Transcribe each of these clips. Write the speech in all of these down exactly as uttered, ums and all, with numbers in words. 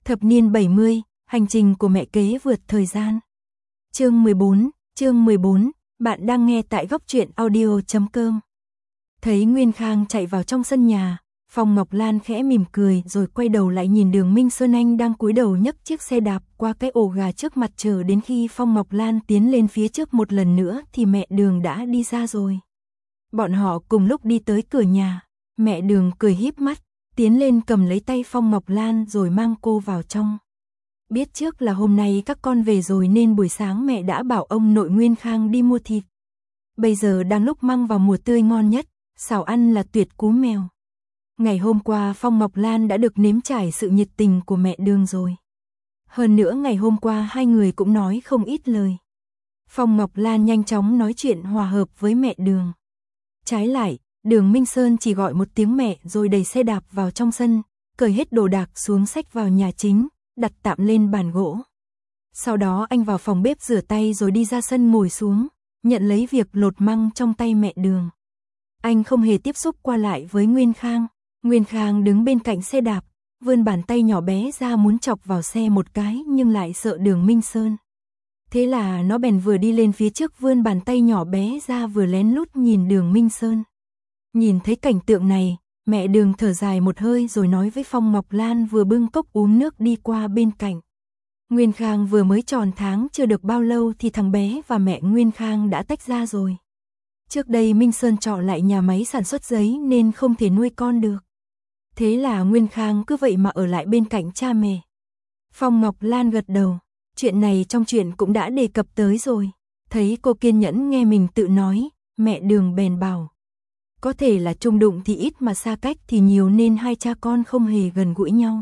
Thập niên bảy mươi, hành trình của mẹ kế vượt thời gian. Chương mười bốn, chương mười bốn, bạn đang nghe tại góc truyện audio chấm com. Thấy Nguyên Khang chạy vào trong sân nhà, Phong Ngọc Lan khẽ mỉm cười rồi quay đầu lại nhìn Đường Minh Sơn Anh đang cúi đầu nhấc chiếc xe đạp qua cái ổ gà trước mặt, chờ đến khi Phong Ngọc Lan tiến lên phía trước một lần nữa thì mẹ Đường đã đi ra rồi. Bọn họ cùng lúc đi tới cửa nhà, mẹ Đường cười híp mắt, tiến lên cầm lấy tay Phong Ngọc Lan rồi mang cô vào trong. Biết trước là hôm nay các con về rồi nên buổi sáng mẹ đã bảo ông nội Nguyên Khang đi mua thịt. Bây giờ đang lúc măng vào mùa tươi ngon nhất, xào ăn là tuyệt cú mèo. Ngày hôm qua Phong Ngọc Lan đã được nếm trải sự nhiệt tình của mẹ Đường rồi. Hơn nữa ngày hôm qua hai người cũng nói không ít lời. Phong Ngọc Lan nhanh chóng nói chuyện hòa hợp với mẹ Đường. Trái lại, Đường Minh Sơn chỉ gọi một tiếng mẹ rồi đẩy xe đạp vào trong sân, cởi hết đồ đạc xuống xách vào nhà chính, đặt tạm lên bàn gỗ. Sau đó anh vào phòng bếp rửa tay rồi đi ra sân ngồi xuống, nhận lấy việc lột măng trong tay mẹ Đường. Anh không hề tiếp xúc qua lại với Nguyên Khang. Nguyên Khang đứng bên cạnh xe đạp, vươn bàn tay nhỏ bé ra muốn chọc vào xe một cái nhưng lại sợ Đường Minh Sơn. Thế là nó bèn vừa đi lên phía trước vươn bàn tay nhỏ bé ra vừa lén lút nhìn Đường Minh Sơn. Nhìn thấy cảnh tượng này, mẹ Đường thở dài một hơi rồi nói với Phong Ngọc Lan vừa bưng cốc uống nước đi qua bên cạnh. Nguyên Khang vừa mới tròn tháng chưa được bao lâu thì thằng bé và mẹ Nguyên Khang đã tách ra rồi. Trước đây Minh Sơn trọ lại nhà máy sản xuất giấy nên không thể nuôi con được. Thế là Nguyên Khang cứ vậy mà ở lại bên cạnh cha mẹ. Phong Ngọc Lan gật đầu, chuyện này trong chuyện cũng đã đề cập tới rồi. Thấy cô kiên nhẫn nghe mình tự nói, mẹ Đường bèn bảo. Có thể là chung đụng thì ít mà xa cách thì nhiều nên hai cha con không hề gần gũi nhau.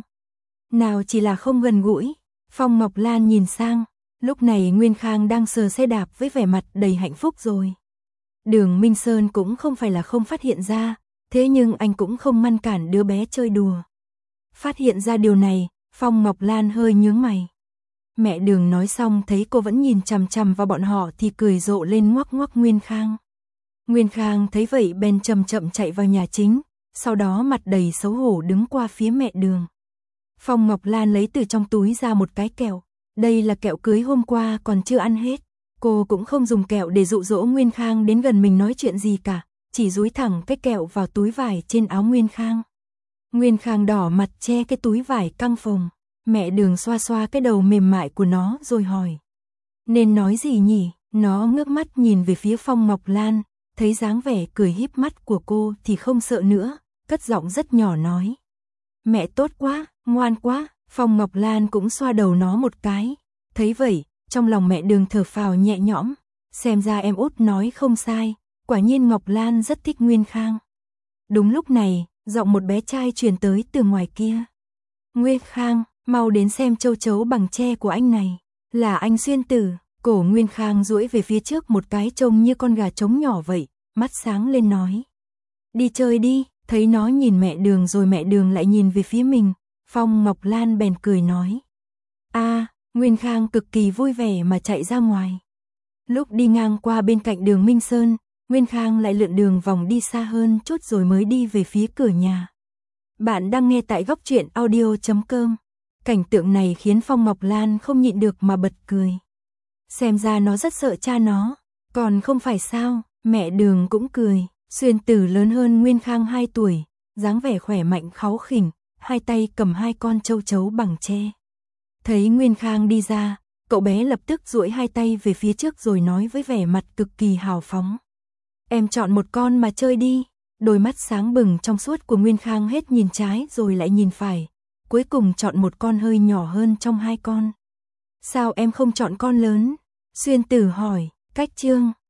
Nào chỉ là không gần gũi, Phong Ngọc Lan nhìn sang, lúc này Nguyên Khang đang sờ xe đạp với vẻ mặt đầy hạnh phúc rồi. Đường Minh Sơn cũng không phải là không phát hiện ra, thế nhưng anh cũng không ngăn cản đứa bé chơi đùa. Phát hiện ra điều này, Phong Ngọc Lan hơi nhướng mày. Mẹ Đường nói xong thấy cô vẫn nhìn chằm chằm vào bọn họ thì cười rộ lên ngoắc ngoắc Nguyên Khang. Nguyên Khang thấy vậy bèn chậm chậm chạy vào nhà chính, sau đó mặt đầy xấu hổ đứng qua phía mẹ Đường. Phong Ngọc Lan lấy từ trong túi ra một cái kẹo, đây là kẹo cưới hôm qua còn chưa ăn hết. Cô cũng không dùng kẹo để dụ dỗ Nguyên Khang đến gần mình nói chuyện gì cả, chỉ dúi thẳng cái kẹo vào túi vải trên áo Nguyên Khang. Nguyên Khang đỏ mặt che cái túi vải căng phồng, mẹ Đường xoa xoa cái đầu mềm mại của nó rồi hỏi. Nên nói gì nhỉ? Nó ngước mắt nhìn về phía Phong Ngọc Lan, thấy dáng vẻ cười híp mắt của cô thì không sợ nữa, cất giọng rất nhỏ nói. Mẹ tốt quá, ngoan quá. Phong Ngọc Lan cũng xoa đầu nó một cái, thấy vậy, trong lòng mẹ Đường thở phào nhẹ nhõm, xem ra em út nói không sai, quả nhiên Ngọc Lan rất thích Nguyên Khang. Đúng lúc này, giọng một bé trai truyền tới từ ngoài kia. Nguyên Khang, mau đến xem châu chấu bằng tre của anh này, là anh Xuyên Tử. Cổ Nguyên Khang duỗi về phía trước một cái trông như con gà trống nhỏ vậy, mắt sáng lên nói. Đi chơi đi, thấy nó nhìn mẹ Đường rồi mẹ Đường lại nhìn về phía mình, Phong Ngọc Lan bèn cười nói. A, à, Nguyên Khang cực kỳ vui vẻ mà chạy ra ngoài. Lúc đi ngang qua bên cạnh Đường Minh Sơn, Nguyên Khang lại lượn đường vòng đi xa hơn chút rồi mới đi về phía cửa nhà. Bạn đang nghe tại góc truyện audio chấm com. Cảnh tượng này khiến Phong Ngọc Lan không nhịn được mà bật cười. Xem ra nó rất sợ cha nó, còn không phải sao, mẹ Đường cũng cười. Xuyên Tử lớn hơn Nguyên Khang hai tuổi, dáng vẻ khỏe mạnh kháu khỉnh, hai tay cầm hai con châu chấu bằng tre. Thấy Nguyên Khang đi ra, cậu bé lập tức duỗi hai tay về phía trước rồi nói với vẻ mặt cực kỳ hào phóng. Em chọn một con mà chơi đi. Đôi mắt sáng bừng trong suốt của Nguyên Khang hết nhìn trái rồi lại nhìn phải, cuối cùng chọn một con hơi nhỏ hơn trong hai con. Sao em không chọn con lớn? Xuyên Tử hỏi. Cách chương